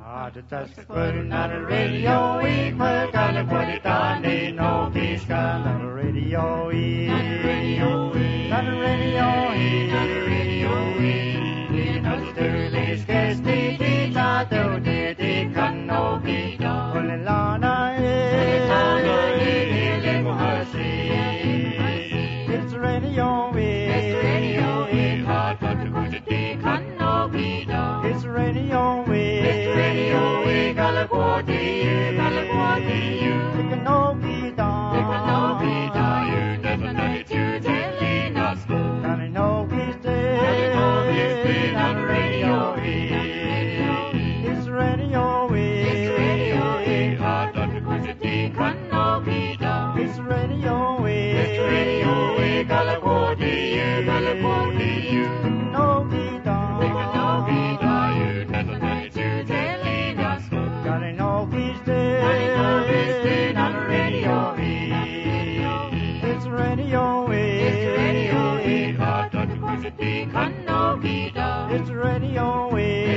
Just putting on the radio, we put on the put it on, ain't no peace on the radio, not the radio, not the radio, not the radio, not the dirty scarce, the not the can no be done. Pulling lana, it's radio, it's radio, hard but the good can no be done. It's radio, It's radio,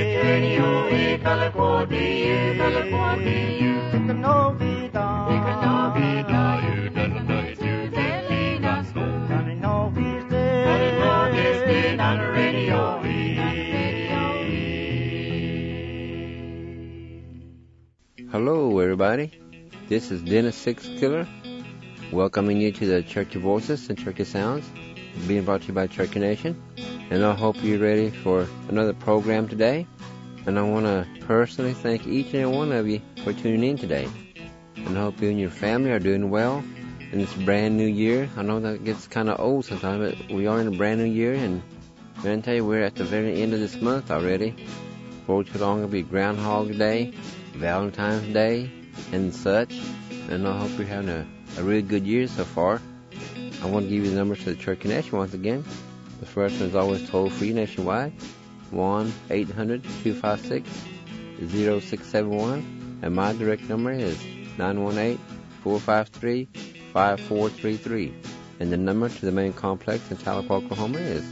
Hello, everybody. This is Dennis Six Killer, welcoming you to the Churchy Voices and Churchy Sounds, being brought to you by Churchy Nation. And I hope you're ready for another program today. And I want to personally thank each and every one of you for tuning in today. And I hope you and your family are doing well in this brand new year. I know that gets kind of old sometimes, but we are in a brand new year. And I'm going to tell you, we're at the very end of this month already. Before too long, it'll be Groundhog Day, Valentine's Day, and such. And I hope you're having a really good year so far. I want to give you the numbers to the Churchy Nation once again. The first one is always toll-free nationwide, 1-800-256-0671. And my direct number is 918-453-5433. And the number to the main complex in Talip, Oklahoma is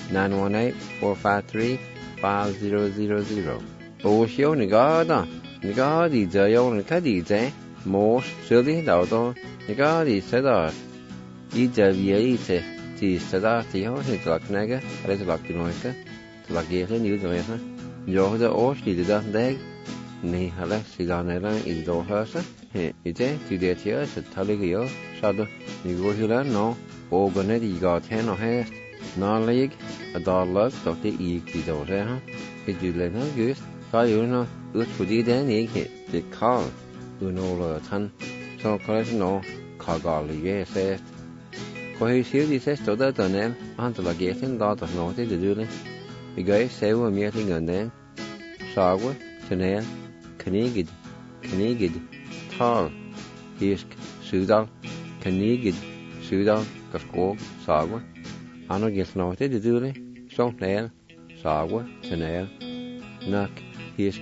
918-453-5000. Osho Nigada, Nigadi Zayo Nikadize, Mosh Silly Daudo, Nigadi Sedar, Idaviaite. Thì sẽ ra thì họ sẽ lạc này cái, hay là lạc cái nói cái, lạc gì thế nhiều rồi ha, do cái ổ thì được đấy, này hay là chỉ là này là ít đồ hơn á, thì thế thì để thì sẽ thay cái gì sao đó, như gọi là nó, ô cái này thì gọi thế nó hết, nó lấy cái đó lợt đó thì ít thì đồ ra ha, cái gì là nó cứ, cái gì nó ướt phụ đi đến này cái khó, nó là thân, sau cái nó khó gọi là cái sẽ có hơi xíu đi xét chỗ đó tờ ném, anh tự là ghé thêm đó tờ nói thế được lên, vì cái xéo mà miếng thì ngẩn đến, sao quá, cho nên knigid, thal, hisk, sudal, knigid, sudal, cái cố, sao quá, anh nói ghé nói thế được lên, xong nè, sao quá, cho nên, nak, hisk,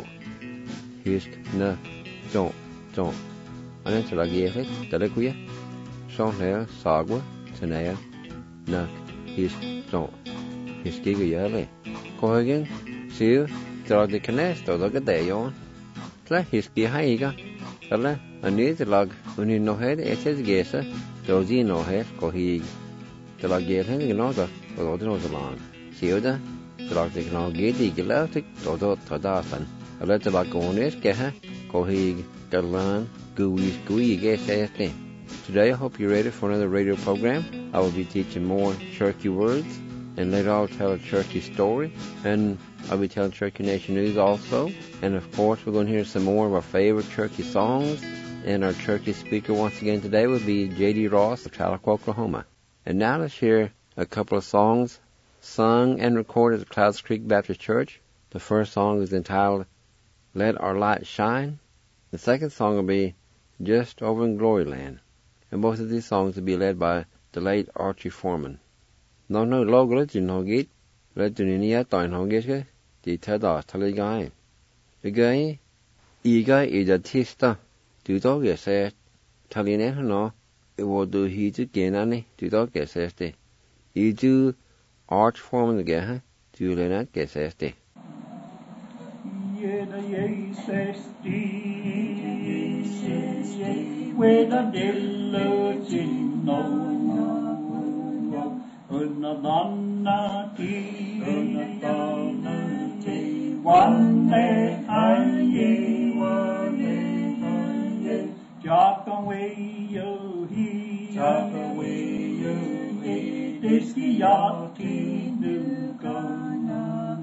nak, chọn, anh tự là ghé hết, tự là quý. Xong nè, sagwa, tanea, nak, hisk, don't, hiskiga yale. Kohagen, siu, drag the canest, or the day on. Tla hiski haiga, tala, a near the log, when you know head, it says gesa, dozi no head, kohig. The log get him in order, or the other land. Siuda, the log the canal gate, galactic, dodo, tadafan. A letter like on it, geha, kohig, galan, gooey, gesa. Today I hope you're ready for another radio program. I will be teaching more Churchy words, and later I'll tell a Churchy story, and I'll be telling Churchy Nation news also. And of course we're going to hear some more of our favorite Churchy songs, and our Churchy speaker once again today will be J.D. Ross of Talip, Oklahoma. And now let's hear a couple of songs sung and recorded at Clouds Creek Baptist Church. The first song is entitled Let Our Light Shine. The second song will be Just Over in Glory Land. And both of these songs will be led by the late Archie Foreman. No logo you know get, let you near time hong get the tada taligai. The guy, Iga is a tista, do dog get said, Taline no, it will do he to gain any, do dog get said. You do Arch Foreman again, do let not get said. Ye with a Jesus with a diligence in no unadonati one day Jakaway Diskiati Nukana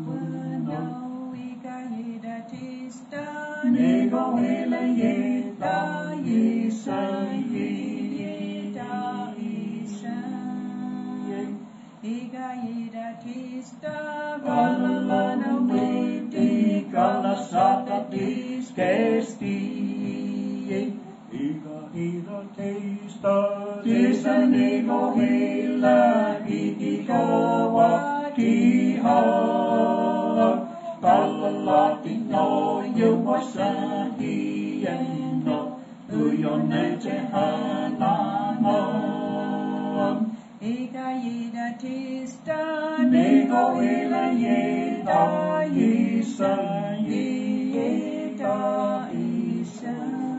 Nego Ela Yeta Yisa Igaida Tista Galalana Witi Galasata Diskesti Ida Tista Disanego Ela Vitikawa Tiha Galalati no Yuwasahi no Uyonete Hanano Igaida Tista Nego Ela Yeda Yisa Yeda Isa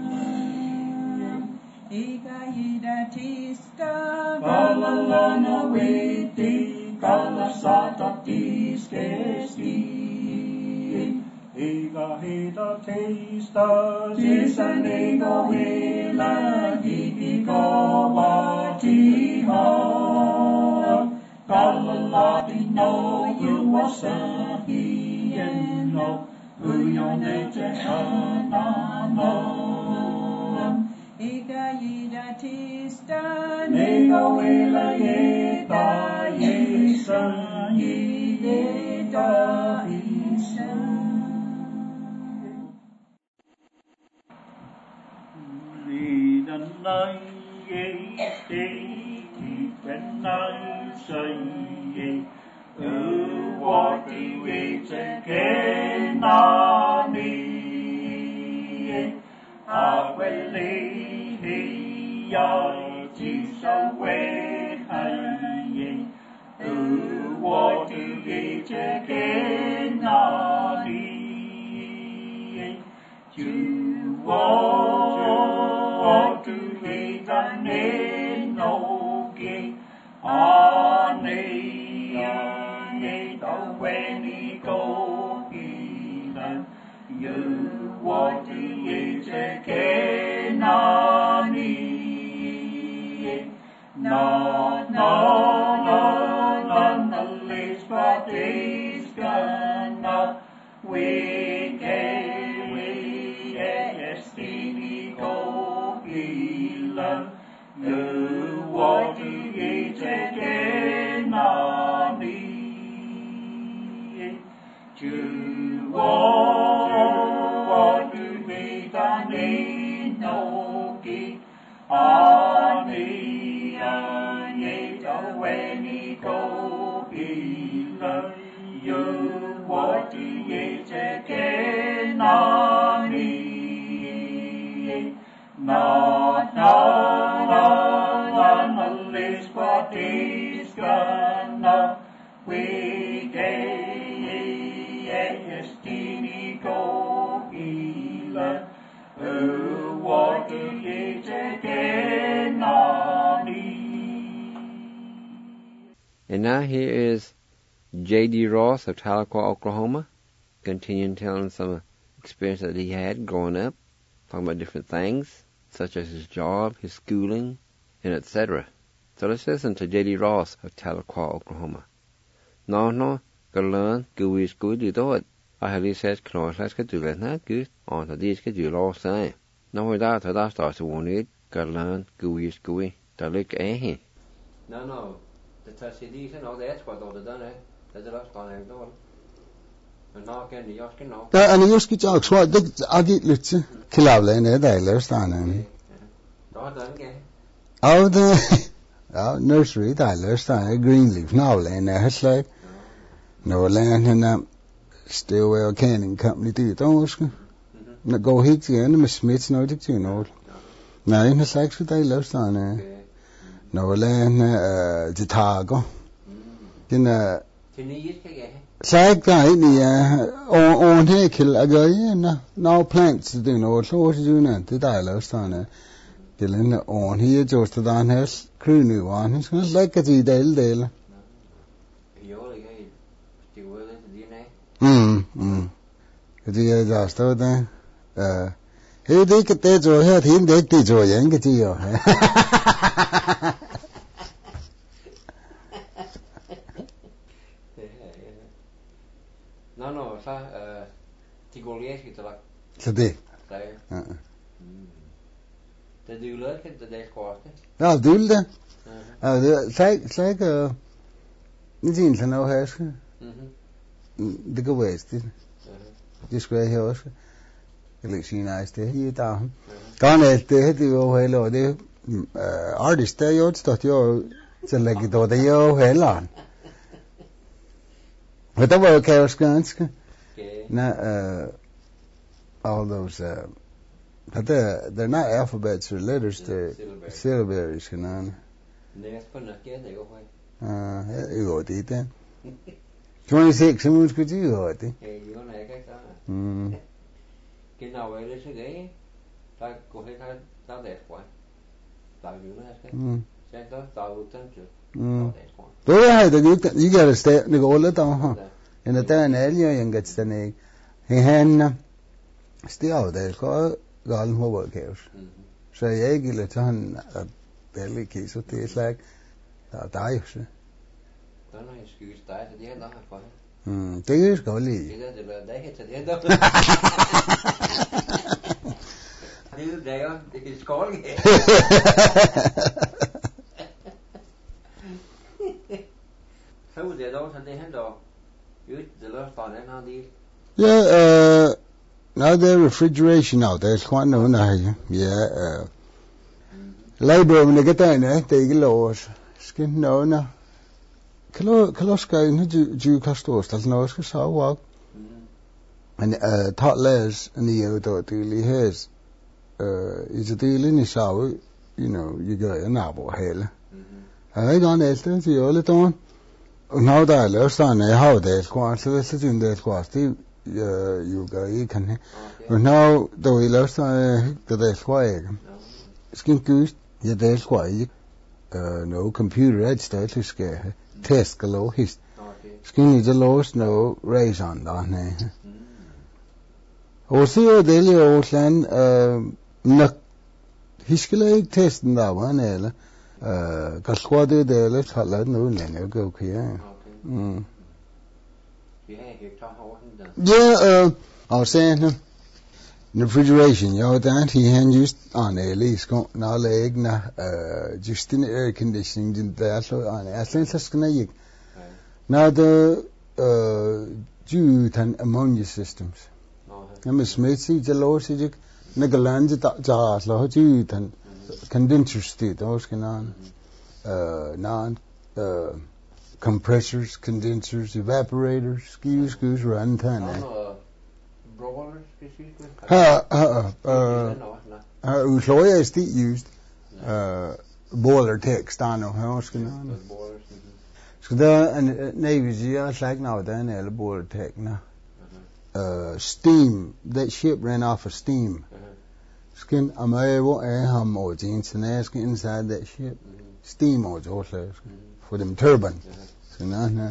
Igaida Tista Galalana Witi Galasata Diskesti Igahida Tista Disanego Ela Gibikawa Tiha Galalati no Yuwasahi no Uyonete Hanano Igaida Tista Nego Ela Yeda Yisa Yeda Isa Lidanai Yete When I say what do we take in Nani I will leave so way what do we take in Nani you what do we done in no Ani the when he go you what do you take in Ani no the least but is gonna we destiny go you what do you take in Ani you what do we done in no Ani when he go you what do you take in Ani no the least but is gonna we destiny go what do you take in Ani And now here is J.D. Ross of Tahlequah, Oklahoma, continuing telling some experience that he had growing up, talking about different things, such as his job, his schooling, and etc. So let's listen to J.D. Ross of Tahlequah, Oklahoma. No, go learn, go wish, go do it. I have these says, close, let's get to that, not good. On to these, get you lost, eh? No, without that starts to want it, go learn, go wish, go to look, eh? No. The Tassidis and all that's what all the done, eh? That's the last time I've done. And now can the Yoskin know. And the Yoski jokes, what did I get Lutz? Killavlane, they last time. Oh, the nursery, that last time, Greenleaf, now, and there's like no land and Stillwell Canning Company, do you don't go hit again, Miss Smith's no, did you know? Now, in the sex with they last time, no land, the Tago. In Like that, on here kill a guy, no plants to do no, so what you know, the dialogue on it. Killing on here, just to down has crew new one, it's like a dale. Cái gì giờ tôi đây, thế đấy cái tết rồi hết thì đấy tí rồi những cái gì rồi. No, sa ti golies kita lah. Sedih. Saya. Tadi ular kan tadi kuat. Ja, dul det. Saya ke, ni jenis sana har ska. Det går vest. Det skulle jeg også. Jeg lægger sige nice det her i dag. Kan det det jo hele det artist der jo stod jo så lægge det jo hele. But that was okay. All those but they're not alphabets or letters, they're syllabaries, you know. You got it then. 26, how much could you got it? Cái nào vậy đấy cái ta có thể ta đẹp quá, ta dữ nữa cái, sẽ ta út chân chưa, Då är det you gotta stay det går lite då. En det är en älg jag gets den är hen still det ska gal må vara kaos. Så jag gillar så han det lite så det är slag där ju så. Då när jag skulle städa det där för. Det är ju skojligt. Det heter det då. Det är ju det är skojligt. Så det då så det händer ut det löstar den han dit. Yeah, now there's refrigeration out there. It's quite known now. Yeah, labor when they get down there, they get lost. Skin no no. Kaloska in ju kastos. That's no ska so walk. And taught les and the other daily has. Is a deal in the shower. You know, you got an apple hell. I gone efter till all the time. Now that last time I how det kvar så det är det kvar det you go you can. But now the way last time det kvar. Skin gust ja det kvar. No computer edge det ska test galore his. Skin is the lowest no raise on där. Och så det är ju också en hiskele testen där var eller kasquade det lätt hålla nu länge gå okej. Yeah, I was saying refrigeration, you know that he had used on a lease now leg na just in air conditioning there so on I think that's gonna you. Now the due ammonia systems. I'm a smithy the low sig nagaland ja so due condenser state those can on non compressors, condensers, evaporators, screws run ton. Utløjer is det used boiler text I know how else can on. Så der en Navy jeg sagt now den eller boiler text na. Steam, that ship ran off of steam. Skin amaevo ham or international inside that ship. Steam or also for them turbine. Så na.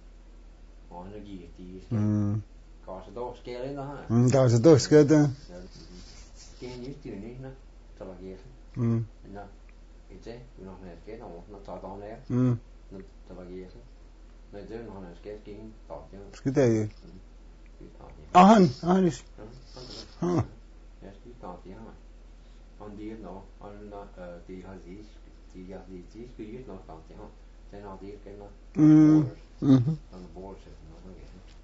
Kanske då ska det ändå här. Kanske då ska det. Ska ni just det ni när ta lag igen. Ja. Inte vi har med ska då tar dagen ner. Ta lag igen. Nej det har han ska in ta det. Ska det ju. Han är. Jag ska ta det här. Han det nå. Han det har det ska ju nå ta det här. Sen har det kan nå. Han bor sig nå.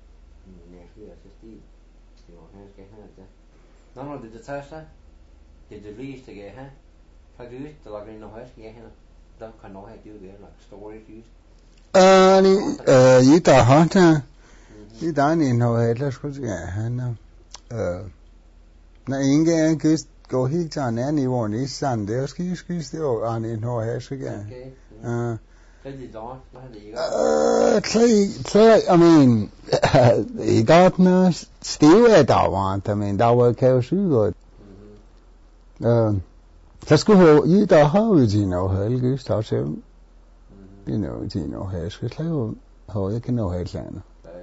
No, det tager det lyste det her. Faktisk det lager en højst ja her. Der kan nå have det like storage use. I der har der. I der en høj ellers skulle ja han. Når ingen er gæst går helt til en anden niveau i sand det skal det og en høj her skal ja. I mean, he got no still at that one. I mean, that was chaos good. Let's go. You the how you know hell goes to him. You know hell. It's like how you can know hell then.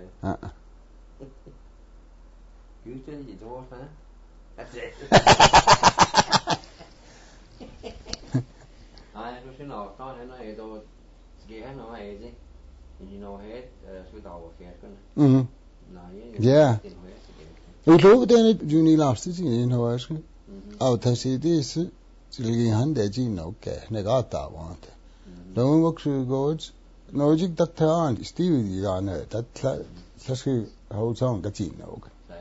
You tell you don't, huh? That's it. I was in our town and I don't get no idea. You know, head, with our hair. Yeah. We look then at Juni last in Hawaii. Out I see this. Silly hand that you know, Negata want. Don't work through gods. No, you Dr. Aunt, Steve, you are not that. Let's go hold on that you know.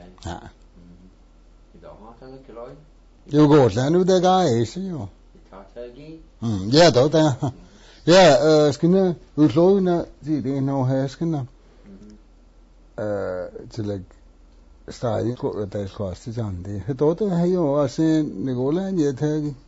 You go then with the guy, you. Yeah, don't yeah, skinner, we flow in the no hair skinner. To like style got with those classes on the daughter, hey, I seen Nicola and yet,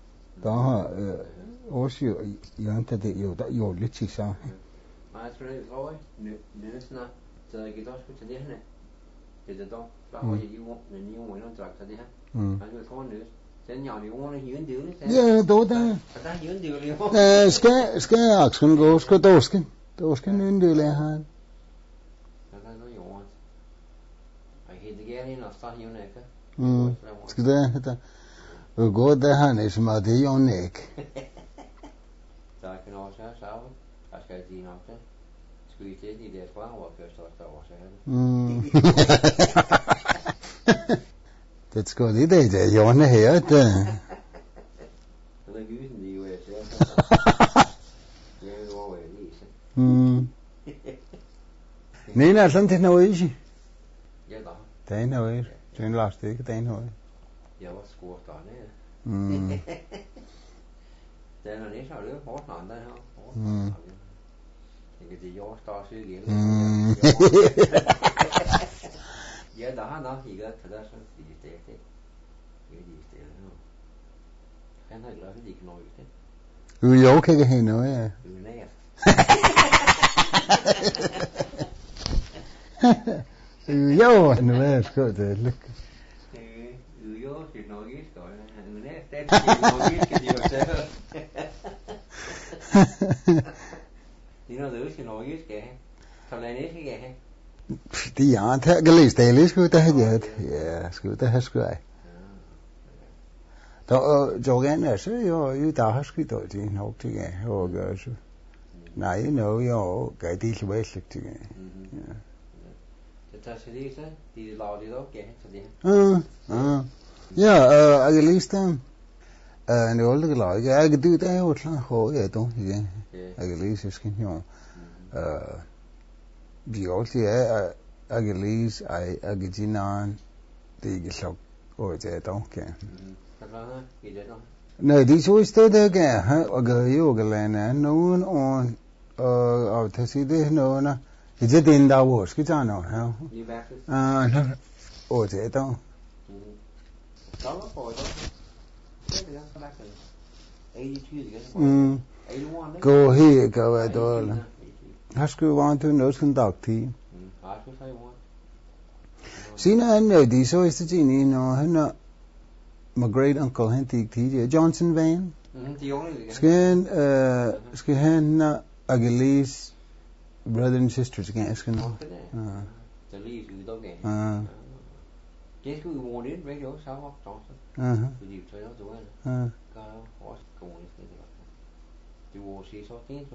or she, you entered your litchi sound. I really go, news not to get off to the internet. Did the dog, you want the new one on track to the hand? I was on news. Then you want to hear and do it? Yeah, daughter. Scare action goes to Doskin in the hand. I know you want. I hate the getting of stuff you neck. We'll go the hand is muddy on neck. So I can also have sour. I said, you know, squeeze it, you did one walk yourself. That's good. It is. You want to hear it? The goose in the US. There's always Nina, something no easy. Yeah, they know it. During last week, they know it. Yeah, what's scored on there? Then on this, I'll do a hot on that. You get the your star again. Yeah, the hand off you got to that one. You take it. You stay. And I love it, you can always take. You okay, hey, no, yeah. Yo, and the man's got there, look. You know, he's going, and the next day, you know, those you know, he's getting. So then it's getting. The aunt at least daily school to have yet. Yeah, school to have school. Jogan, so you have school to hope to get or girls. Now you know you're get these ways to get. The Tassilisa, the Lodi dog get to the. Yeah, at least and the older like I could do that or yeah, don't you? At least it's can the also Agilise, I get in on the shop or the donkey. No, these always stood again, huh? Or go yoga no one on of Tasside, no, is it in that was? Get on, huh? Or the don't. Go here, go at all. Haskell want to know some doctor. See, I know these always the genie, my great uncle Henty T. Johnson Van. Skin, Agilise, brother and sisters again. Skin. The leaves you don't get. Guess who wanted radio South Johnson? You tell us the way. What's going on? You will see something.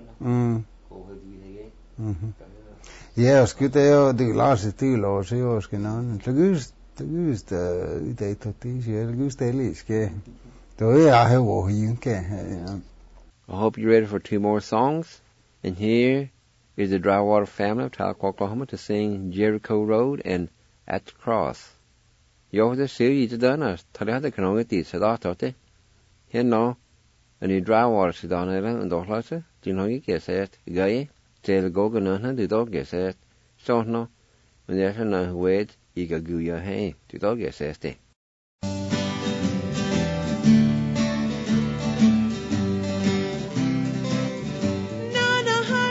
Yeah, skute de last two laws yours genan. The goose the data these the goose daily ske. I have what you can. I hope you're ready for 2 more songs. And here is the Drywater family of Tahlequah, Oklahoma to sing Jericho Road and At the Cross. You the series done us. Tahlequah can only teach it. Here now, and the Drywater sit down and don't let it. Do you know you get it? Guy? Til gogen and the dog gets it. So no, when there's a wait, you can go your hay. The dog gets it. Nana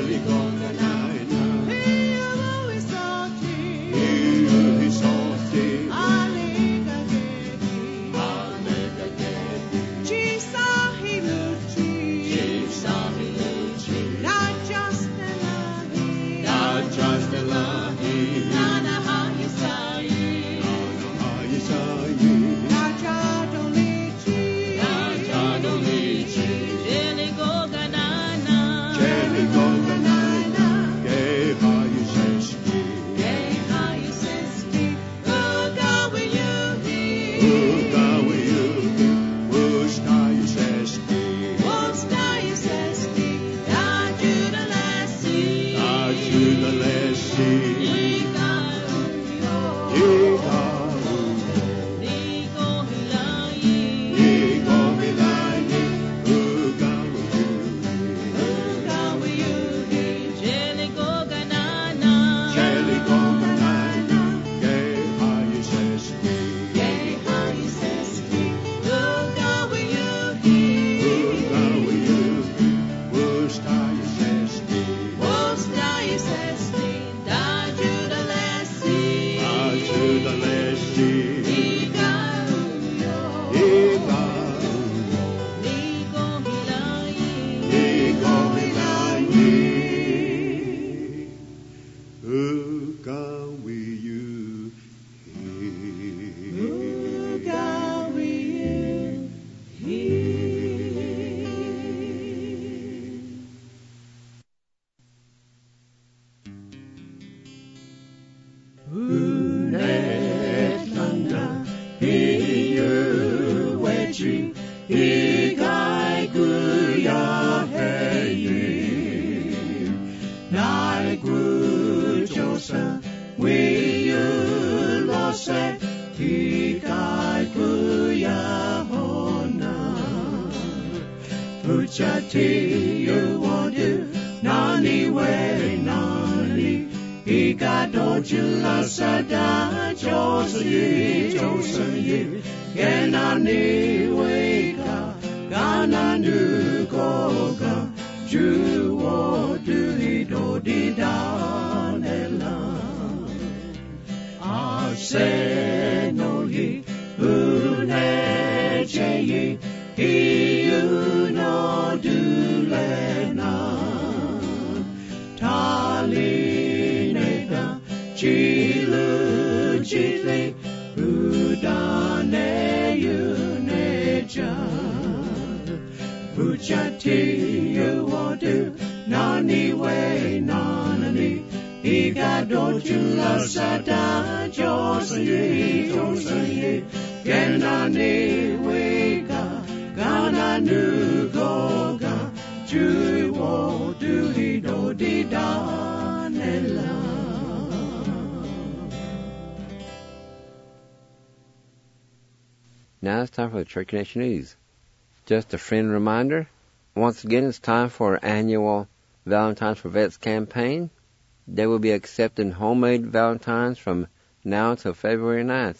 Now it's time for the Cherokee Nation News. Just a friendly reminder, once again it's time for our annual Valentine's for Vets campaign. They will be accepting homemade Valentines from now until February 9th,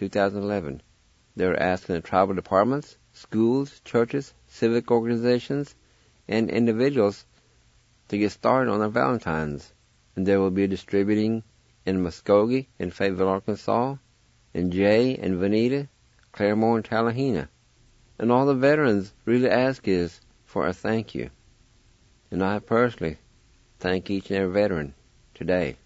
2011. They're asking the tribal departments, schools, churches, civic organizations, and individuals to get started on their Valentines. And they will be distributing in Muskogee and Fayetteville, Arkansas, in Jay and Veneta, Claremore and Tallahena. And all the veterans really ask is for a thank you. And I personally thank each and every veteran today.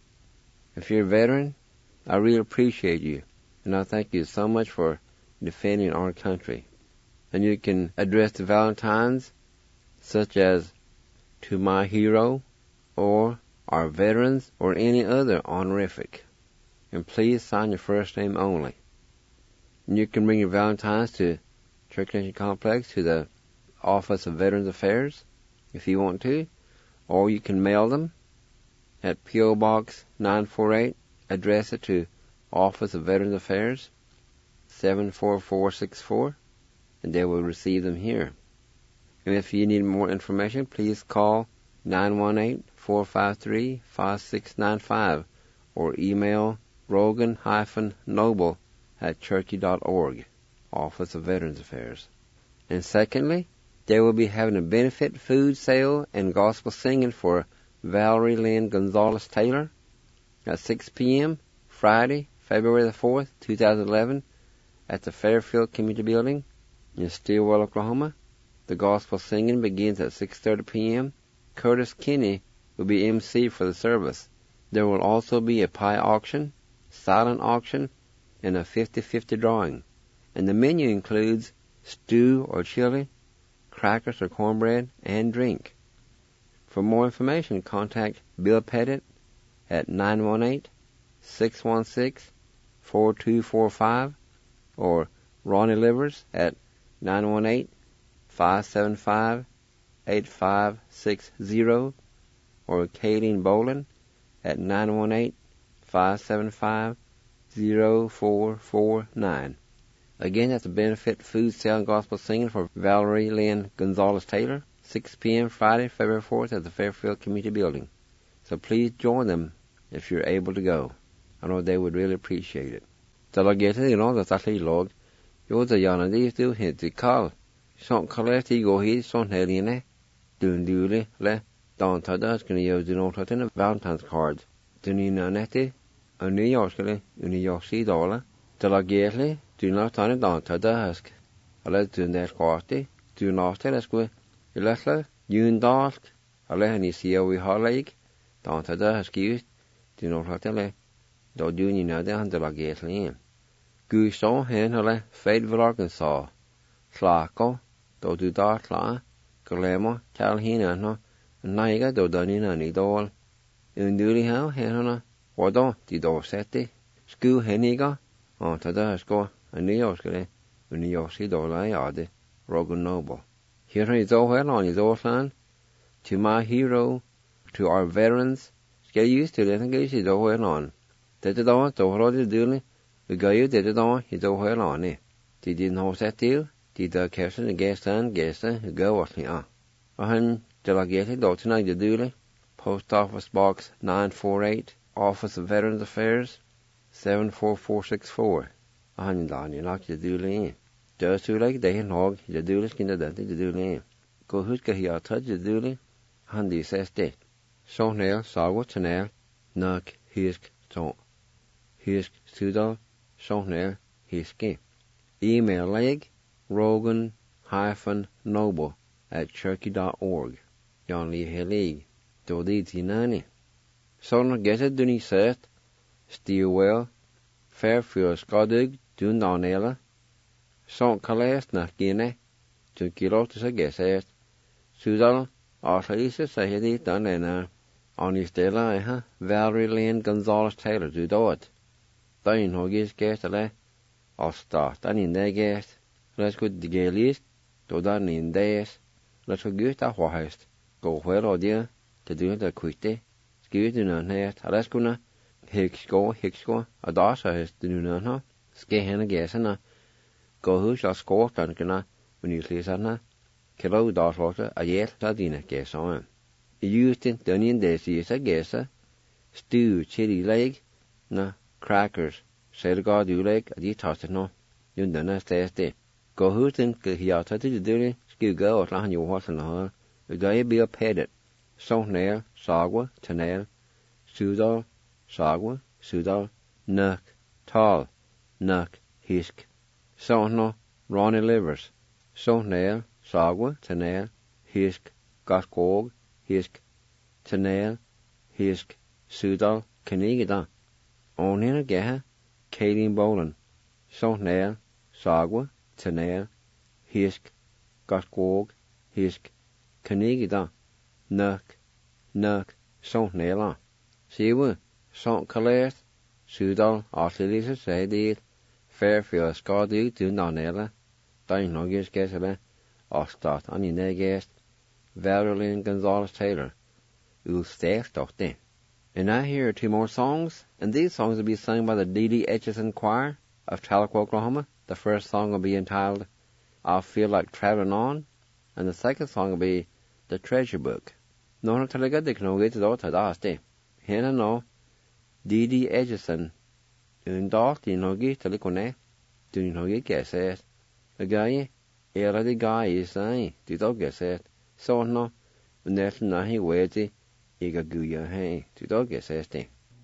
If you're a veteran, I really appreciate you. And I thank you so much for defending our country. And you can address the Valentines such as to my hero or our veterans or any other honorific. And please sign your first name only. And you can bring your Valentines to Cherokee Nation Complex to the Office of Veterans Affairs if you want to, or you can mail them at P.O. Box 948, address it to Office of Veterans Affairs, 74464, and they will receive them here. And if you need more information, please call 918-453-5695 or email Rogan-Noble@Cherokee.org, Office of Veterans Affairs. And secondly, they will be having a benefit food sale and gospel singing for Valerie Lynn Gonzalez Taylor at 6 p.m. Friday, February the 4th, 2011 at the Fairfield Community Building in Stillwell, Oklahoma. The gospel singing begins at 6:30 p.m. Curtis Kinney will be MC for the service. There will also be a pie auction, silent auction, and a 50-50 drawing. And the menu includes stew or chili, crackers or cornbread, and drink. For more information, contact Bill Pettit at 918-616-4245 or Ronnie Livers at 918-575-8560 or Kaylene Boland at 918-575-0449. Again, that's a benefit food sale and gospel singing for Valerie Lynn Gonzalez Taylor, 6 p.m. Friday, February 4th at the Fairfield Community Building. So please join them if you're able to go. I know they would really appreciate it. So I'll get to the Lord, that's actually Lord. You're the Yana, these two hit the call. Son Colletti go here, son Helene, doing duly, le, Don Tadas can use the note in a Valentine's card. Dunina Netty, a New Yorkly, a New York City dollar. Till I get le, do not turn it down Tadas. I let do that party, do not tell us go. You let her, you and dark, I let any see how we har like. Don Tadas gives, do not tell her. Do you know the handle I get le. Goose on hen her Fayetteville, Arkansas. Slako, do dark la, Colemo, tell hina no. Naiga do danina ni dol. Unduli how henna wado di do seti. Sku heniga on tada sko a New Yorkle New York City dola yade Rogan Noble. Here is all well on his land. To my hero, to our veterans, get used to letting go is all well on. Did it on to Roddy Dooley, the guy you did it on is all well on it. Did you know that deal? Did the person the guest and guest go what me on? Delegated Dottina de Dooley, Post Office Box 948, Office of Veterans Affairs, 74464. Ahan you knock the Dooley. Just too like they can hog the Dooley skin the dent the Dooley. Go who's got here touch the Dooley? Handy says that. So nail, saw nail, knock, hisk, so. Hisk, studal, so nail, hiski. Email leg, Rogan-Noble@cherokee.org. Jan Lee Helig, Dodi Tinani. Son Getta Dunny Seth, Stillwell, Fairfield Scodig, Dundonella, Son Calais Nakine, Tunkilotus Gesset, Sudal, Arthalisa Sahedi Dunena, Onistella, Valerie Lynn Gonzalez Taylor, do it. Dain Hogis Gestale, Ostart, and in their guest, let's go the gay list, do that in days, let's go get a white. Go where or dear, to do the quickly, skewed in a net, a lescuna, Hicksco, a dasher has the new no, skate hen a guess and a go who shall score tankana when you sleep on her, kilo dasher, a yet sardina guess on. Used in Dunyan Daisy is a guesser, stew, chili leg, na crackers, said God you leg, a detached no, you done a tasty. Go who think he ought to do, skew go at Lan you horse and her. The guy be a Pettit, Sontnail, Sagwa, Tanail, Sudal, Sagwa, Sudal, Nuck, Tall, Nuck, Hisk, Sontno, Ronnie Livers, Sontnail, Sagwa, Tanail, Hisk, Gaskog, Hisk, Tanail, Hisk, Sudal, Kanigada. On in a gaha, Kaylene Boland, Sontnail, Sagwa, Tanail, Hisk, Gaskog, Hisk, Kanigida, Nuck, Sontnail. Siwa, Sont Calais, Sudal, Arthalisa Sadid, Fairfield Scodig, Dundonella, Dain Hogis Gesele, Ostart, and in their guest, Valerie Lynn Gonzalez Taylor, who'll stay then. And I hear 2 more songs, and these songs will be sung by the D.D. Etchison Choir of Tahlequah, Oklahoma. The first song will be entitled, I Feel Like Traveling On, and the second song will be The Treasure Book. No talaga de kno get do ta daste. Hena no D.D. Etchison un dot in hogi talikone dun hogi geset. A guy era the guy is I did og geset. So no net nahi weti Igaguya Hey, Tudoges Este.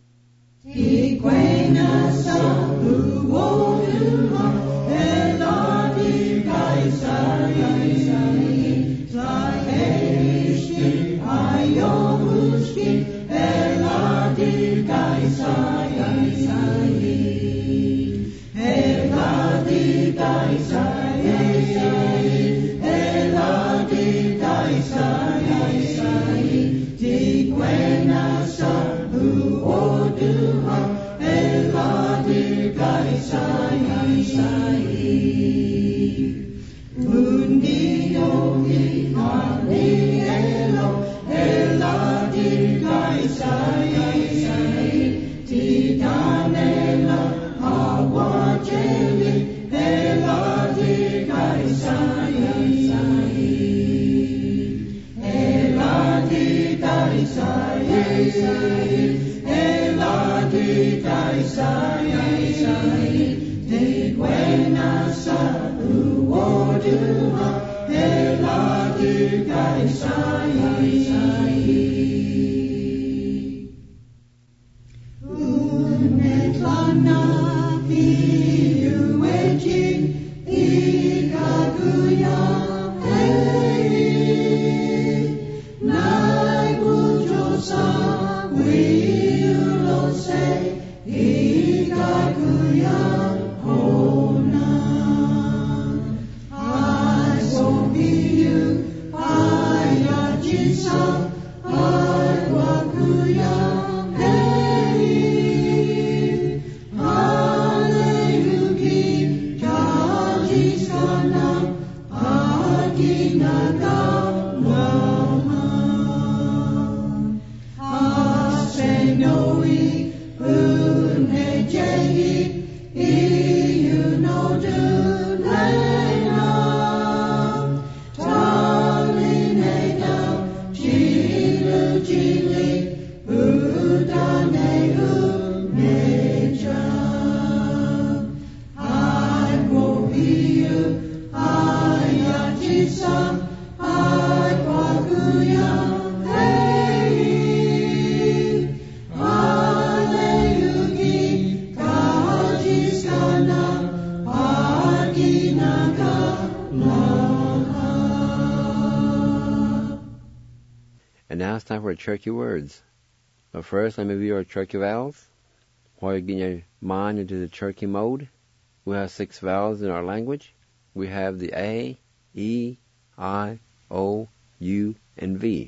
And now it's time for Cherokee words. But first, let me review our Cherokee vowels. While you're getting your mind into the Cherokee mode, we have 6 vowels in our language. We have the A, E, I, O, U, and V.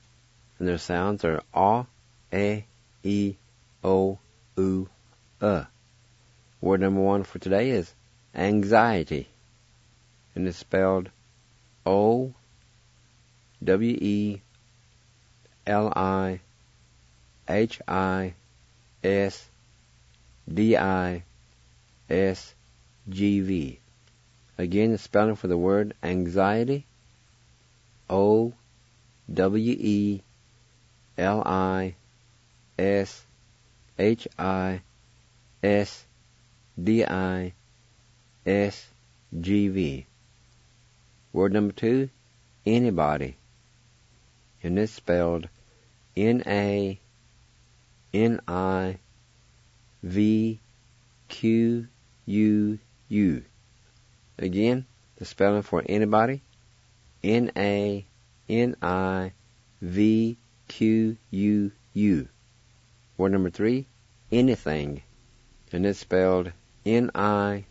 And their sounds are A, E, O, U, Word number 1 for today is anxiety. And it's spelled O, W, E, L, I, H, I, S, D, I, S, G, V. Again, the spelling for the word anxiety, O, W, E, L, I, S, H, I, S, D, I, S, G, V. Word number 2, anybody. And it's spelled N-A, N-I, V, Q, U, U. Again, the spelling for anybody, N-A, N-I, V, Q, U, U. Word number 3, anything. And it's spelled N-I,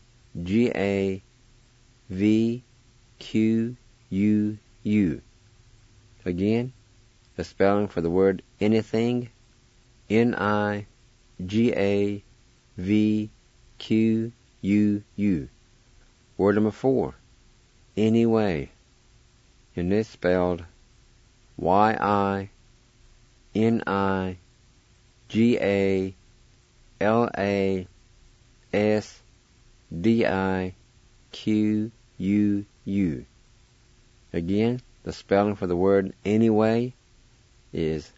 G-A, V, Q, U, U. Again, the spelling for the word anything, N-I-G-A-V-Q-U-U. Word number 4, anyway. And it's spelled Y-I-N-I-G-A-L-A-S-D-I-Q-U-U. Again, the spelling for the word anyway is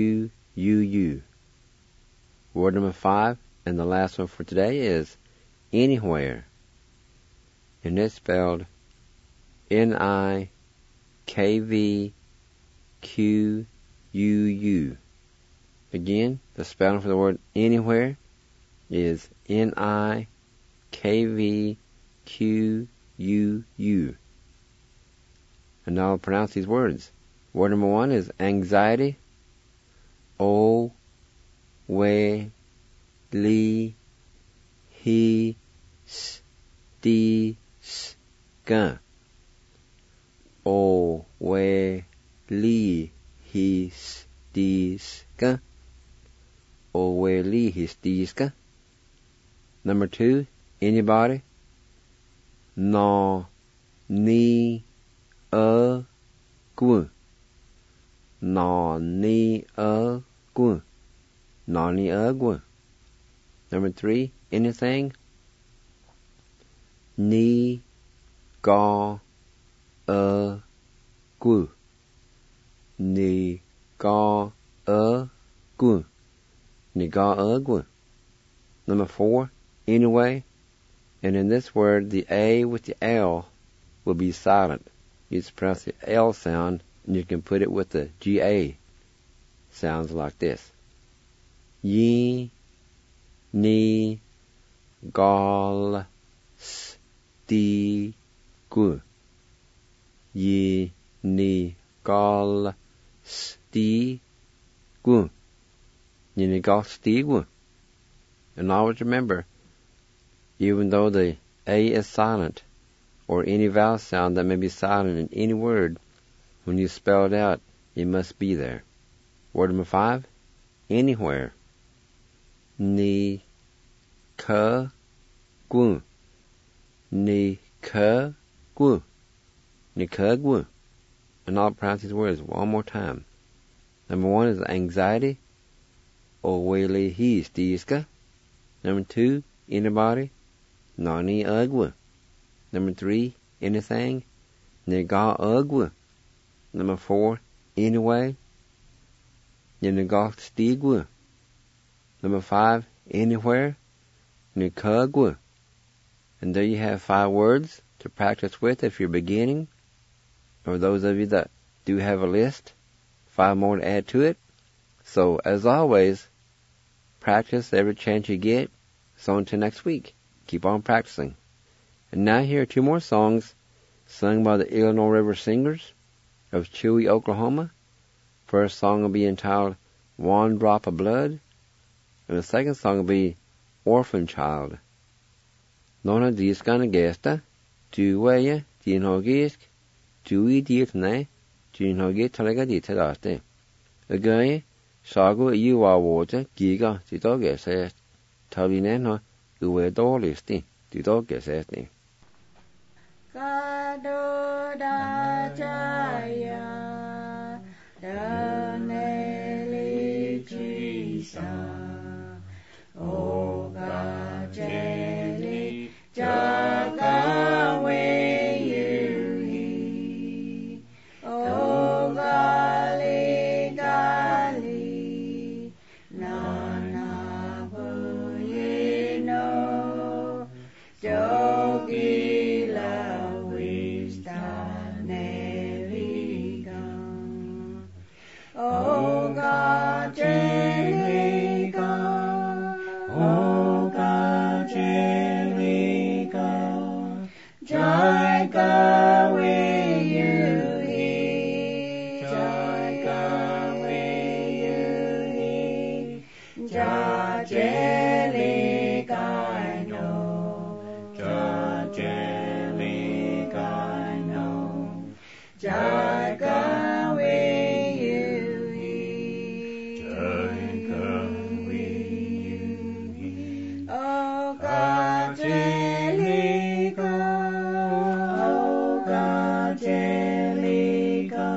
Y-I-N-I-G-A-L-A-S-D-I-Q-U-U. Word number 5, and the last one for today is anywhere. And it's spelled Nikvquu. Again, the spelling for the word anywhere is Nikvquu. And now I'll pronounce these words. Word number 1 is anxiety. O, we, li, he, s, di, s, ga. O, we, li, he, s, di, s, ga. O, we, li, he, s, di, s, ga. Number 2, anybody. No, ni, gu. No, ni, gu. No, ni, gu. Number 3, anything. Ni, ga, gu. Ni, ga, gu. Ni, ga, gu. Number 4, anyway. And in this word, the A with the L will be silent. You just pronounce the L sound, and you can put it with the GA. Sounds like this. Yi, ni, gal, s, di, gu. Yi, ni, gal, s, di, gu. Yi, ni, gal, s, di, gu. And always remember, even though the A is silent, or any vowel sound that may be silent in any word, when you spell it out, it must be there. Word number 5, anywhere. Ni, ka, gu. Ni, ka, gu. Ni, ka, gu. And I'll pronounce these words one more time. Number 1 is anxiety. O, we, li, he, sti, ska. Number 2, anybody. No, ni, gu. Number 3, anything. Ni, ga, gu. Number 4, anyway. Ni, ga, sti, gu. Number 5, anywhere. Ni, ka, gu. And there you have 5 words to practice with if you're beginning, or those of you that do have a list, 5 more to add to it. So, as always, practice every chance you get. So until next week, keep on practicing. And now here are 2 more songs sung by the Illinois River Singers of Chewy, Oklahoma. First song will be entitled One Drop of Blood, and the second song will be Orphan Child. Nona diskana gesta, tu weya, din hogisk, tu I dietne, din hogi talega ditadaste. Again, sago you are water, giga, titogesest, tabineno, uwe dolisti, titogesesti. Kado da jaya, da neli jisa, o ga jeli jaga we you, o gali gali, na puye no, jogi la wista neviga, o ga jeliga, o ga jeliga, jaiga we you he, jaiga we you he, ja jeliga no, ja jeliga no, jaiga we you he, jaiga we you he, o ga jeliga, o ga jeliga,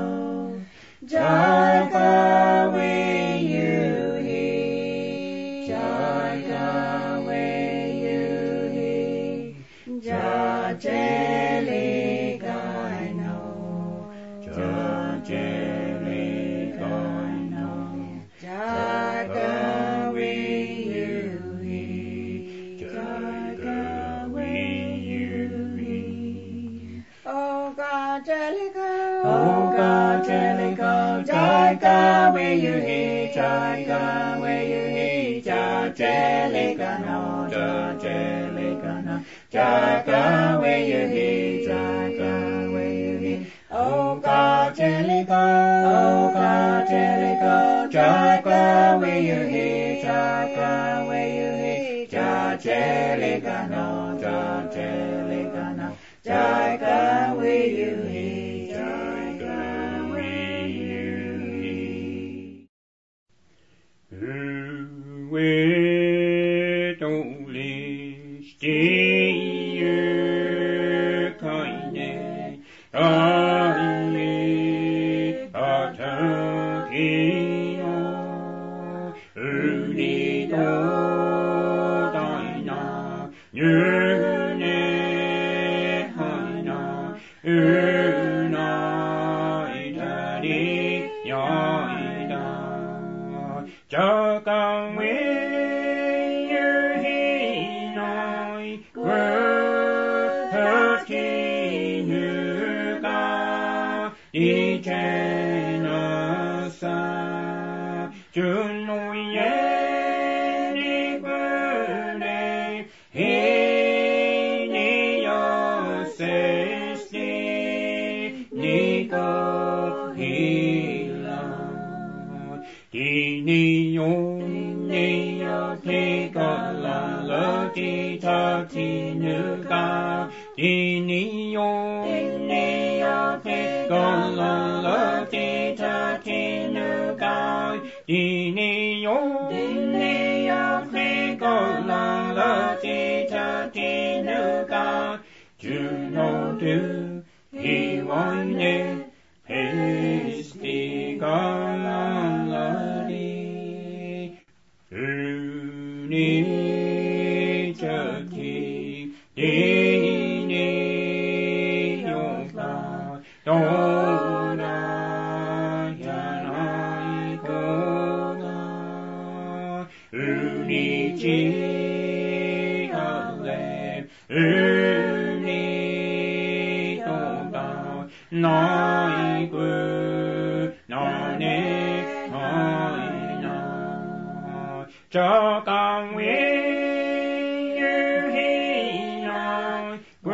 jaiga we you he, jaiga we you he, ja jeliga no, ja jeliga no, jaiga we you he, jaiga Oh God, Jellico, Jaga, where you he, Jaga, where you he, Jellico, no, Jellico, no, Jaga, where you he, Jaga, where you he. Oh God, Jellico, Jaga, where you he, Jaga, where you he, Jellico, no, Jellico, no, Jaga, where you he, Jaga, where you he. Vet only stiger keine alle atakino unido deina njøne heina united jaida Jagan we you he noi hurting you ga di genasa juno ye ni gune he ni yo sesti ni go he la di ni yo te ga la la di ta ti nu ga di ni yo te ga la la di ta ti nu ga di ni yo te ga la la di ta ti nu ga do no do he won it Hesti galadi Uni jati Dini yoga Dona yanai koga Uni ji aleb Uni yoga Nai gu nane na Jagan we you he na gu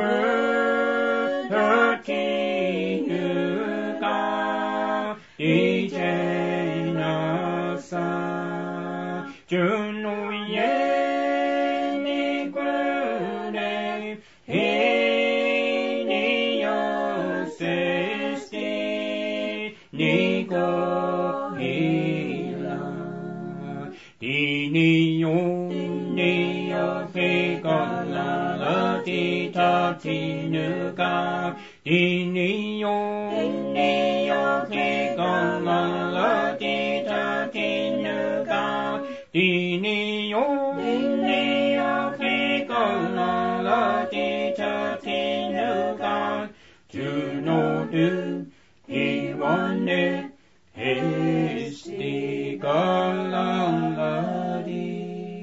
hurting you ga di genasa Juno ye ni gu ne he ni yo sesti ni go he la di ni yo fe ga la la di ta ti nu ga di ni yo fe ga la la di ta ti nu ga di ni yo fe ga la la di ta ti nu ga do no do he won it Hesti galadi.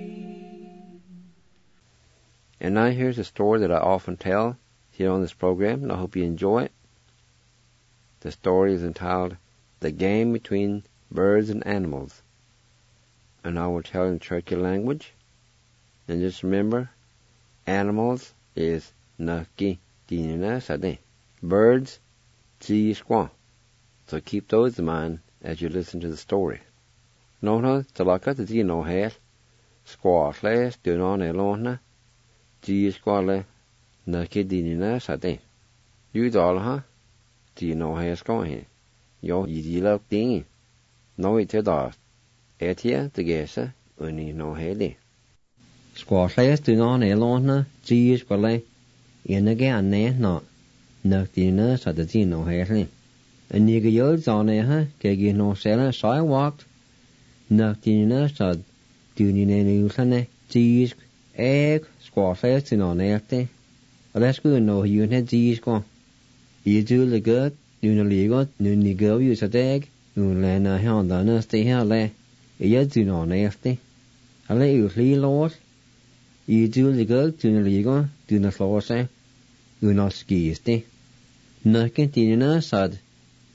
And now here's a story that I often tell here on this program, and I hope you enjoy it. The story is entitled The Game Between Birds and Animals. And I will tell in Cherokee language. And just remember, animals is naki dinina sade. Birds, ti squaw. So keep those in mind as you listen to the story. Nona talaka the di no hair. Squaw les do non elona. Ti squaw le naki dinina sade. You dollar di no hair squaw. Yo yi love ding. No it da. Etia the gesa uni no hair. Squaw les do non elona. Ti squaw le. In again ne not. Naki sade di no hair. En nige jød zane kegi no selen sidewalk. Naktinina sad dunine nusane tisk egg squafest in on erte. Alasku no yune tisko. Idu le gut nuna ligot nuni go use a dag nuna handana stay hele. Yadu no erte. Ale usli lord. Idu le gut nuna ligo duna slose. Unoski ste. Nakintinina sad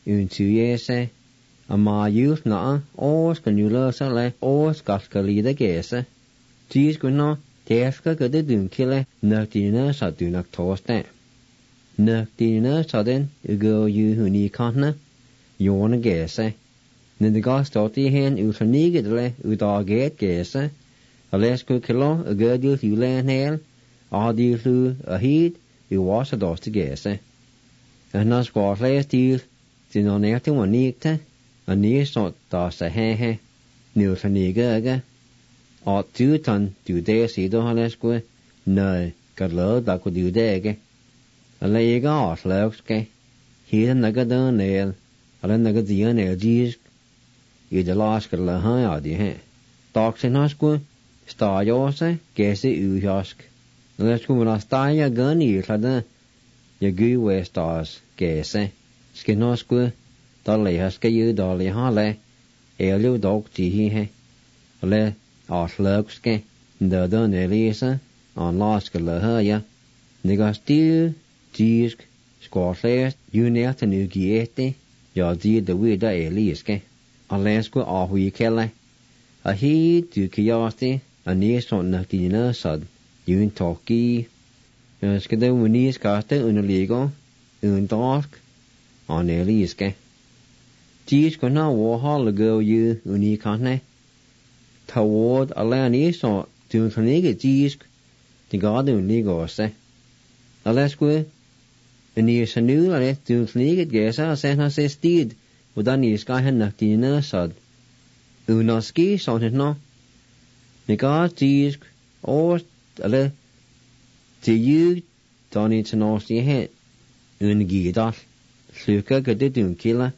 uden tyjese, og marjus na, skal nuløse le, skal lide gæse. Tidskundner, det skal gøre det dynkille, når dine så dynak torsdag. Når dine så den, gør jo hun i kantene, jorden gæse. Når det går stort i hen, utraniget le, uddaget gæse, og lad skulle kilo, og gør det julen hel, og det flu, og hit, i vores dorste gæse. Og når skår flere stil, til når nærte var nigte, og næsot der sig her, neutraniget ikke, og tytan, du der siger han lad skulle, nej, gør lade, der kunne du der ikke. Og lad ikke afslagske, helt nægge der næl, og lad nægge der næl gisk, i det lasker lade han af det her. Dagsen har skulle, stadjåse, gæse udjask. Lad skulle man stadja gøn i klade, jeg gør væstars gæse. Skal nå skulle, der læger skal jo dårlig har lad, jo dog til her. Og lad afslagske, der nælæse, og lasker lade her, ja. Nægge stil, gisk, skårslæst, jo nær til nygiette, jeg siger det ved der læske. Og lad skulle afhøje kælde, og helt du kan jæste, og næsånd nok dine sad, jo en torki. Jeg skal da uge skatte underligger, uden dorsk, og næliske. De skal nå overholde gør jo unikantne. Ta ord og lær næsånd, du kan ikke gisk, det gør det underligger også. Og lad skulle, en i sig nu, og det du kan ikke gæse, og send har sig sted, hvordan I skal have nok dine sad. Uden at ske sådan nå. Det gør gisk, og eller til jul, der er til norsk i her, uden givet slukker gør det du kilder,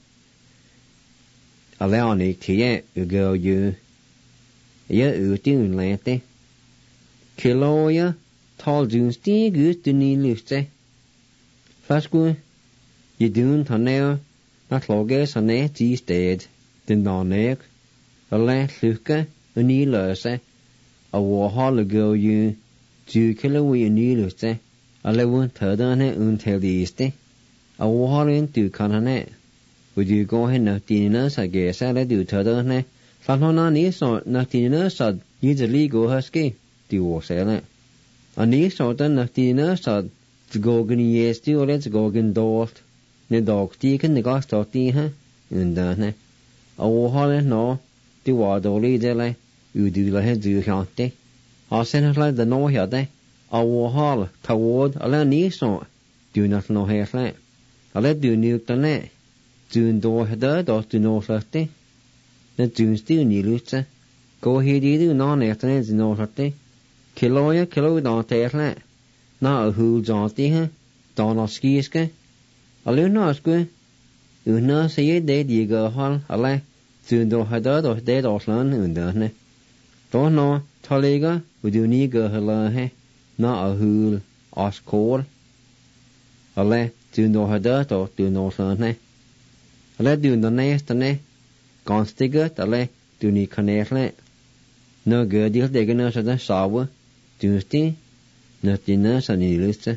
og lader han ikke til jer, gør jo, jeg uden udenlænte. Kilder jeg, tal du stig ud, du nye lyste. Førskud, jeg duen tager nær, når klokker så nær de sted, den der nær, og lad slukker og nye løse, og overholde gør jo, du kan vi en ny lyste, og lave tøderne uden til det eneste, og overholde du kan han af. Og du går hen og dine nødser gæse, eller du tøderne, for han har næsår, når dine nødser, I det lige går her ske, de årsager. Og næsår den, når dine nødser, det går gen i jæste, og det går gen dårligt. Når dog stikken, det går stort i her, uden derne. Og overholde, når det var dårligt, eller uddyler her dyrkjante. Og sen har slet det nå her det, og overholde, ta ord, og lad næsår, du nok nå her slet. Og lad du nyk den af. Du en dår her død, og du nå slet det. Når du en stiv nylytte. Gå helt i det, når næsten du nå slet det. Kilo der til slet. Når hul så det her, der når skiske. Og løn når sgu. Uden at sige det, de gør hold, og lad. Du en dår her død, og det er slet uden dørne. Då når taligger, og du nye gør heller her. Når hul, og skål. Og lad, du når har dødt, og du når sådan her. Og lad du når næsterne, ganske godt, og lad du nye kanæsle. Når gør de det ikke når sådan sove, du sti, når de når sådan i lyste.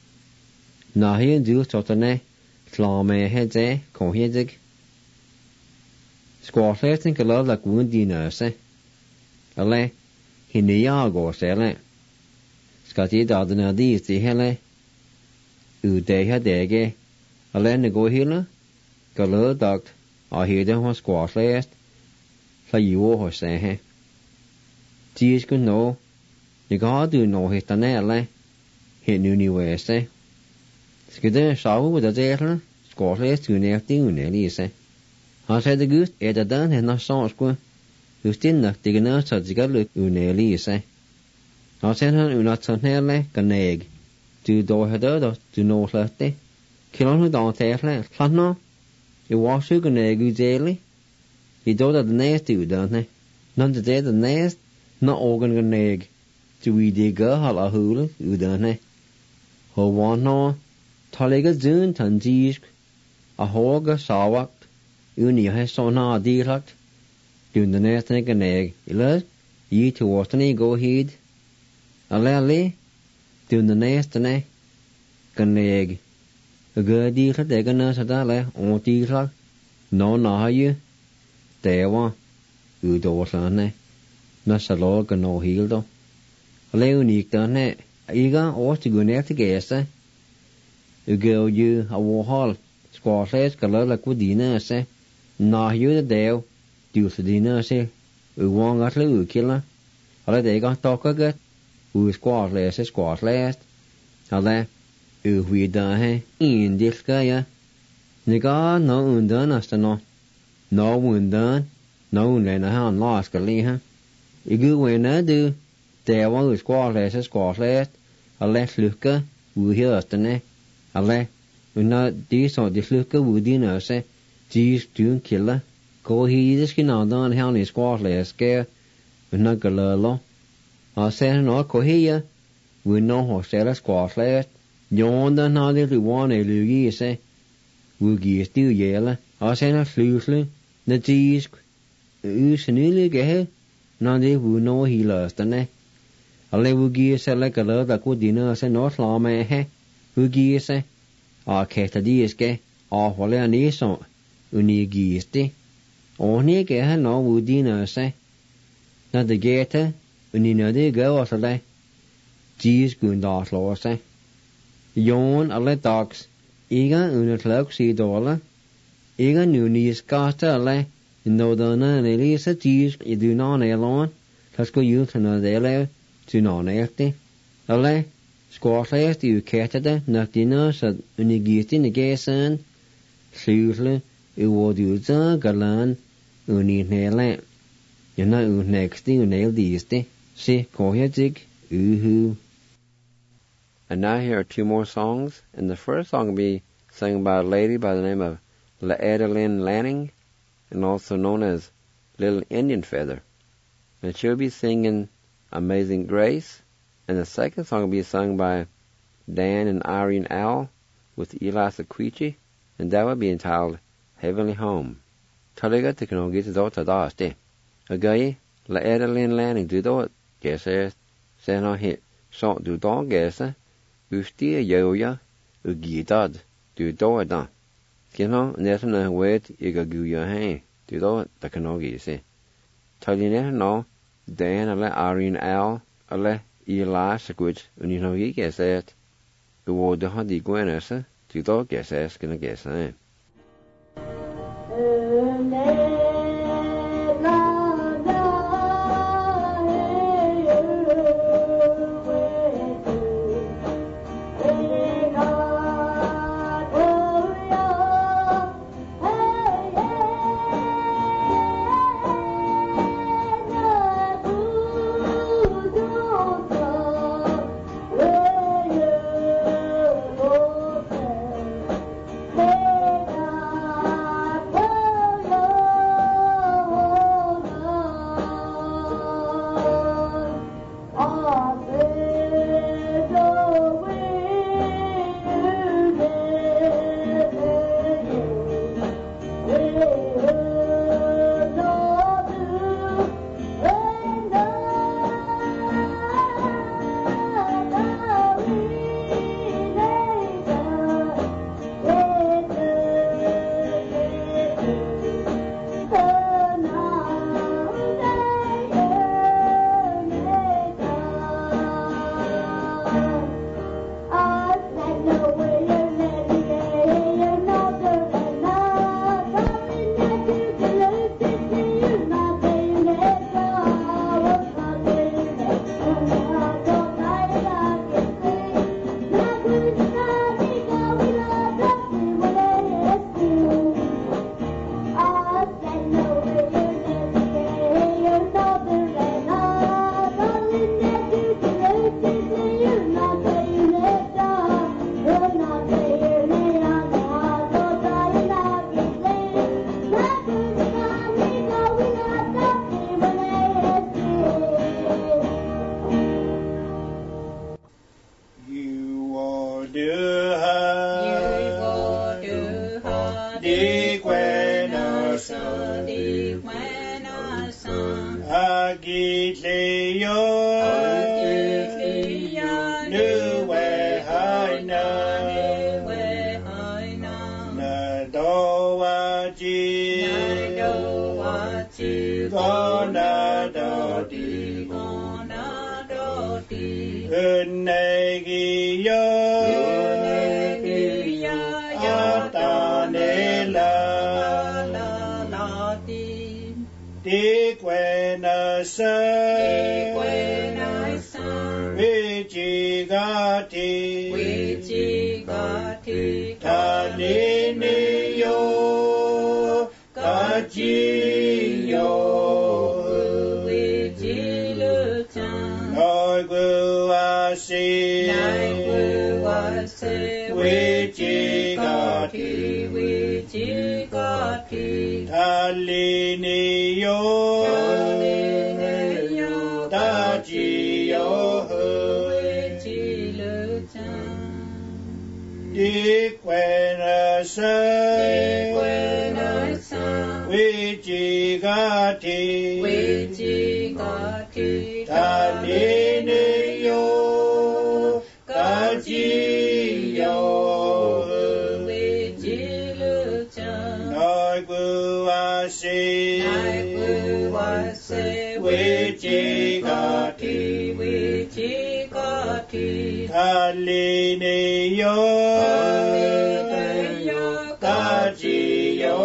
Når her du sådan slår med her det, kom her det. Skårflæsten kan lade lade guden de nøse. Og lad, hende jeg går selv. Skal de da den er de til hele. Uddag her dage, og lande gå hele, gør løddagt, og hele hos skårslæst, så jord hos sig her. De skal nå, jeg har du nå hætter nærle, hen universet. Skal det sove der til, skårslæst unært det unælise. Han sagde det gud, at den henne så skulle, just inden det kan nå så det kan lykke unælise. Og sen han under sådan herle, kan næg. Du dår her død, og du når slet det. Kælder nu dår til slet. Slet nå. Jeg var syg næg uddelig. Jeg dår der den næste uddannelse. Når det er den næste, når organ kan næg. Du i det gør hold og hule uddannelse. Hvor var nå, tager ikke døden tandisk, og hårger savagt, uden jeg har sådan her direkt. Du den næste kan næg. Eller, I til årsterne går hit. Og lad lige. Du den næste kan lægge. Og gør de så det kan nødt til at lade, og de så nó nọ như tewa u do sane na salo ka no hildo leo nik tane iga o tigunet gesa ugo you a wahal squashes kala ku dina se na yu de deo du dina se u wong at lu killa ala de ga to ka get u squashes ala u hui da he in diska ya niga no undan astano no undan no ne na han las ka li ha igu we na du de wa u squashes ala sluka u hiastane ala una di so di sluka u dina se dis dun killa ko hi dis kinadan han is squashes ke una galalo a se no ko hiya we no ho sera squashes yonda na de ruane lugi se we gi stu yela a se na slusle na dis u snile ge na de we no hi lastane ale we gi se la kala da ko dina se no slame he we gi se a keta diske a wala ni so uni gi sti oni ge ha no we dina se na de geta uni na de go asale dis gunda slo se yon alle dogs iga una cloak si dola iga nu ni skata ale no dona ne lisa dis I do not alone let's go you to no dele to no nefti ale squatlest you ketade na dina sa unigiti ne gesen slusle u wodu za galan uni nele yana u next nail disti si kohyatik uhu. And now here are two more songs, and the first song will be sung by a lady by the name of La'Etta Lynn Lanning, and also known as Little Indian Feather. And she'll be singing Amazing Grace, and the second song will be sung by Dan and Irene Owl with Eli Sequici, and that will be entitled Heavenly Home. Taliga tikanogi to dot adaste. Agayi, La'Etta Lynn Lanning do dot, guesses, say no hit, so do dog guesses. Ustia yoya ugidad du doada kino netna wet igaguya he du do takanogi se taline no dan ale Irene Owl ale Eli Sequici uninogi geset wo de hadi gwenese du do geses kina gesa Ji Lunegiya Atanela Tikwenasa Vichigati Taliniyo Kachiyo Naiguase Vichigati Taliniyo Tachiyo Ikwenasa Vichigati Taliniyo Kachiyo Naiguase Vichigati Taliniyo Kachiyo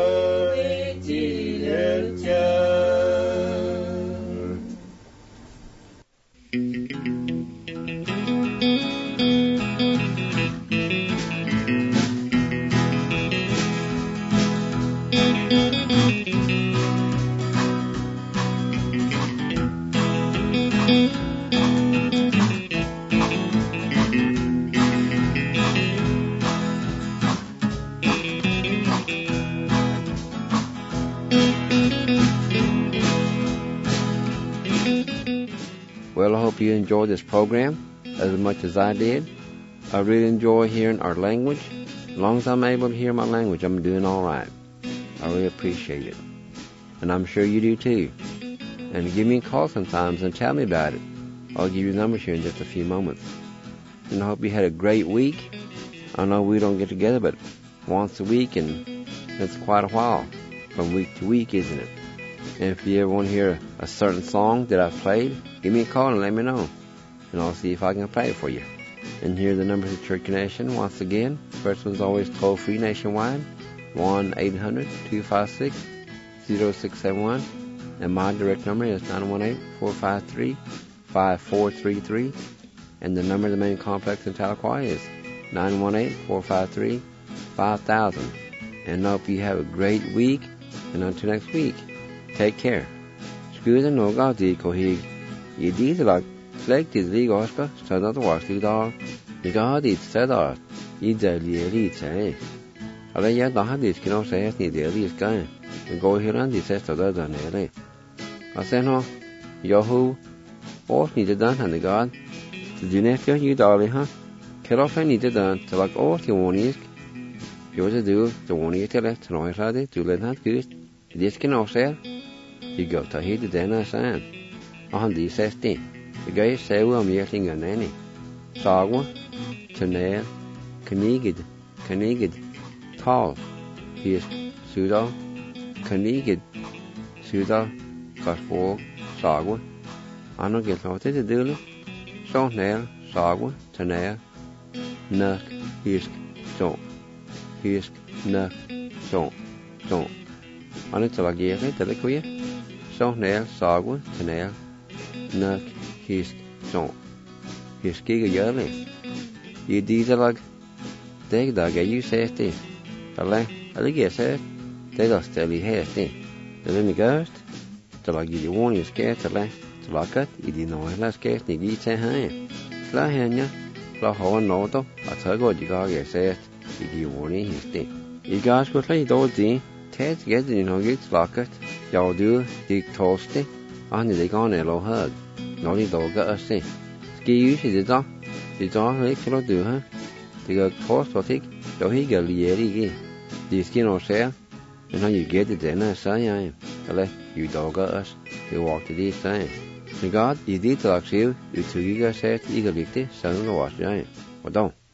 Well, I hope you enjoyed this program as much as I did. I really enjoy hearing our language. As long as I'm able to hear my language, I'm doing all right. I really appreciate it. And I'm sure you do too. And give me a call sometimes and tell me about it. I'll give you the numbers here in just a few moments. And I hope you had a great week. I know we don't get together but once a week, and it's quite a while from week to week, isn't it? And if you ever want to hear a certain song that I've played, give me a call and let me know. And I'll see if I can play it for you. And here are the numbers of Church Connection once again. First one's always toll-free nationwide, 1-800-256-0671. And my direct number is 918-453-5433. And the number of the main complex in Tahlequah is 918-453-5000. And I hope you have a great week. And until next week, take care. Scusa no gauti kohig. I dieselak flek dis ligospa stadot waslidar. I gauti stadar. I deli tse. Alla ya dahadis kino ses ni deli sky. I go hiran di ses stadar danere. Aseno Yahoo os ni dan han god. Dinefio you dali ha. Kerofa ni dan tlak os ti wonisk. Yoza do the woni tele tnoy rade to let hat gust. Dis kino ses. I go to hit the dana san. On the 16. The guy say we are meeting an any. Sagwa, Tanel, Kanigid, Tall. He is Suda, Kanigid, Suda, Kaspo, Sagwa. I don't get out to do it. So nail, Sagwa, Tanel, Nuck, Hisk, so. Hisk, Nuck, so. On it till I get it, tell it for you. So nail, Sagwa, Tanel, Nuck, Hisk, so. Hisk, Giggle. You dieselag. Take the guy you say it. I guess it. Take us till he has it. The limit ghost. Till I give you one, you scared to lock it. You didn't know last case, you get say, hey. Fly hanya. Fly ho no to. I tell you got guess it. You give one in his day. You guys could play those things. Ted get in no get lock it. Y'all do dig toasty. And they gone a low hug. No need dog got us say. Ski you see the dog. The dog makes you do, huh? The got toast or take. So he got the the skin or say. And how you get it then, I say, I you dog us. You walk to this time. The God, you did like you took you guys said, you got it, son of the wash, I. But don't.